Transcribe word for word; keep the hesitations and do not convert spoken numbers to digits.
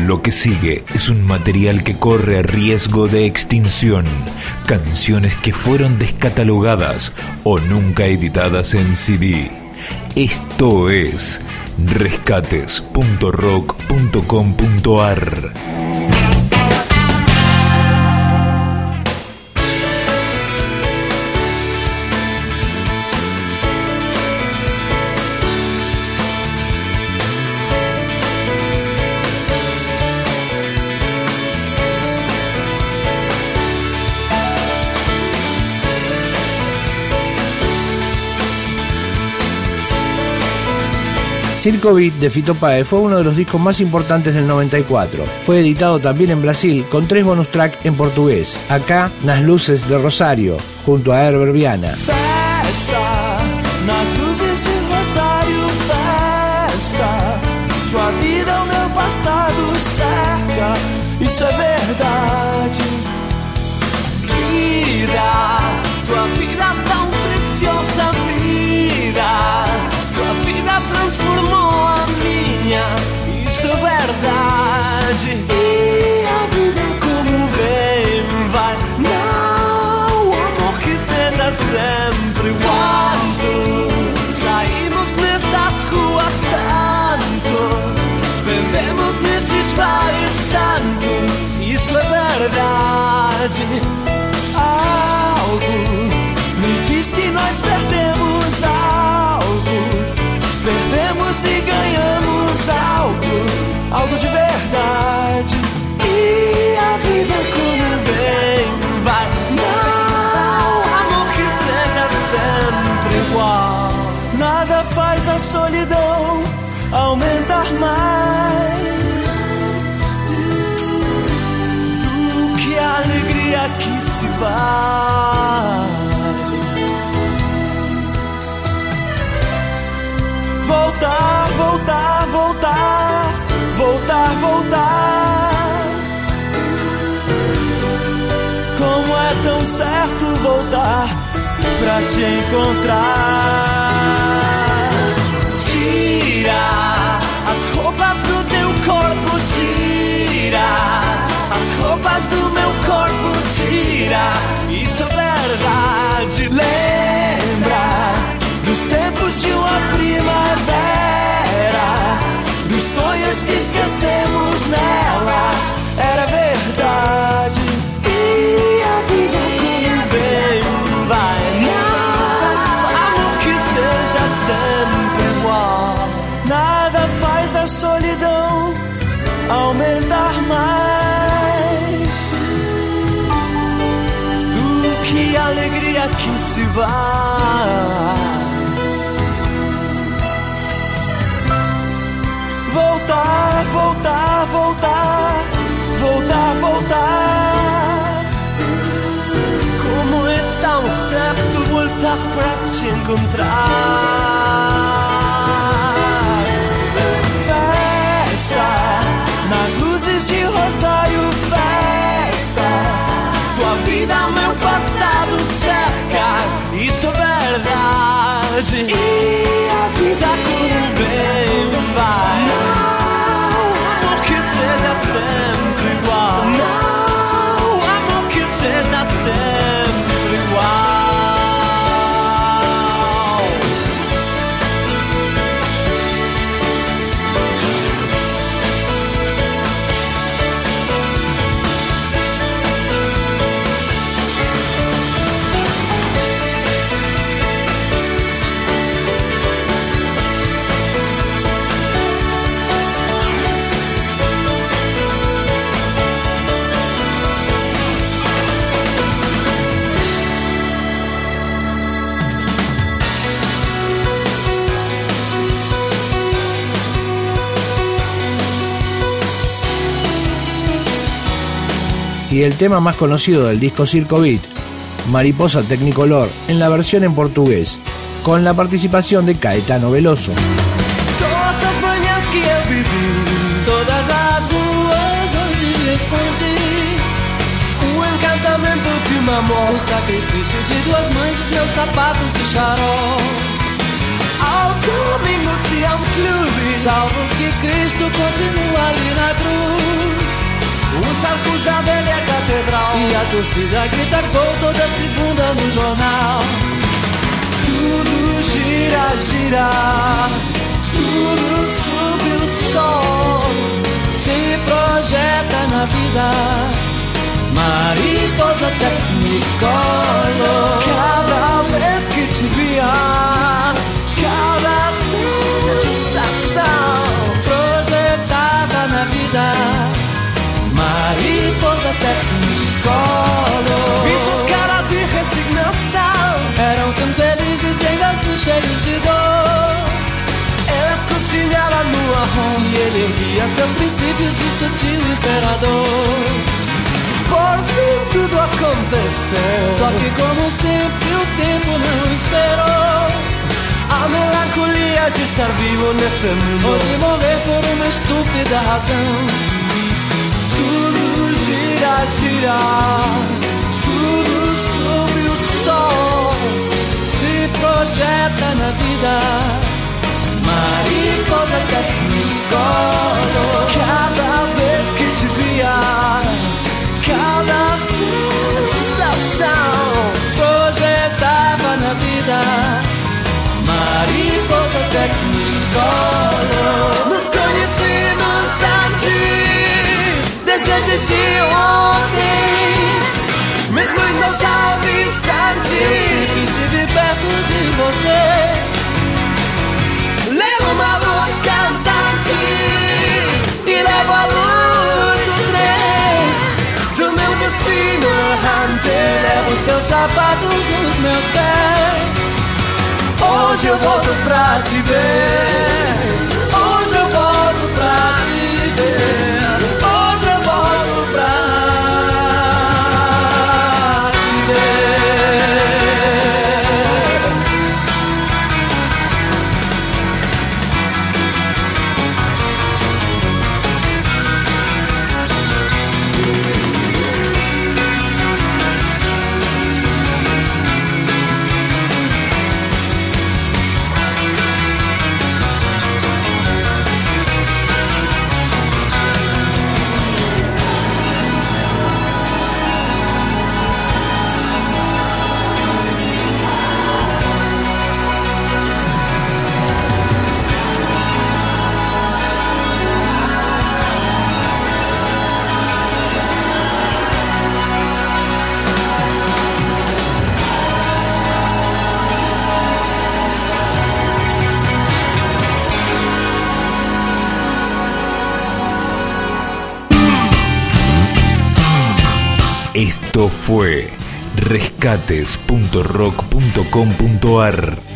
Lo que sigue es un material que corre riesgo de extinción. Canciones que fueron descatalogadas o nunca editadas en C D. Esto es rescates punto rock punto com punto a r. Circo Beat de Fito Páez fue uno de los discos más importantes del noventa y cuatro. Fue editado también en Brasil con tres bonus track en portugués. Acá, Nas Luzes de Rosário, junto a Herbert Viana. Festa, nas luzes de Rosário, festa. Tua vida, o meu passado cerca, isso é verdade. Vida, tua vida tão preciosa, vida. Tua vida transformou a minha, isto é verdade. E a vida como vem, vai. Não, amor que seja sempre igual. Saímos nessas ruas tanto, bebemos nesses bares santos, isto é verdade. Algo me diz que nós perdemos algo. Perdemos e ganhamos algo, algo de verdade. E a vida como vem, vai. Não, amor que seja sempre igual. Nada faz a solidão aumentar mais do que a alegria que se vai. Voltar, voltar, voltar, voltar, voltar. Como é tão certo voltar pra te encontrar. Tira as roupas do teu corpo, tira as roupas do meu corpo, tira. Isto é verdade. Lembra dos tempos de uma primavera, dos sonhos que esquecemos nela, era verdade. E a vida como vem, vai. Não, amor que seja sempre igual. Nada faz a solidão aumentar mais do que a alegria que se vai. Voltar, voltar, voltar, voltar, voltar. Como é tão certo voltar pra te encontrar. Festa, nas luzes de Rosário, festa. Tua vida, meu passado cerca, isto é verdade. E a vida como vem, vai. Não, amor que seja sempre igual. Não, amor que seja sempre igual. Y el tema más conocido del disco Circo Beat, Mariposa Technicolor, en la versión en portugués, con la participación de Caetano Veloso. Todas as manhãs que eu vivi, todas as ruas onde me escondi, o encantamento de uma amor, o sacrifício de duas mães, os meus sapatos de charol. Aos domingos se há um clube, salvo que Cristo continua ali na cruz. Os arcos da velha catedral e a torcida grita gol toda segunda no jornal. Tudo gira, gira, tudo sob o sol, se projeta na vida, mariposa Technicolor. Cada vez que te via, cada sensação projetada na vida, mariposa Technicolor. Vi suas caras de resignação, eram tão felizes e ainda assim cheios de dor. Elas cozinhavam no arroz e ele erguia seus princípios de sutil imperador. Por fim tudo aconteceu, só que como sempre o tempo não esperou. A melancolia de estar vivo neste mundo, ou de morrer por uma estúpida razão. Tudo gira, gira, tudo sob o sol, se projeta na vida, mariposa Technicolor. Cada vez que te via, cada sensação projetava na vida, mariposa Technicolor. Nos conhecemos antes, desde antes de ontem, mesmo em não tal distante, eu sempre estive perto de você. Levo uma voz cantante e levo a luz do trem do meu destino errante. Levo os teus sapatos nos meus pés. Hoje eu volto pra te ver. Hoje eu volto pra te ver. Hoje eu volto pra te ver. Esto fue rescates punto rock punto com punto ar.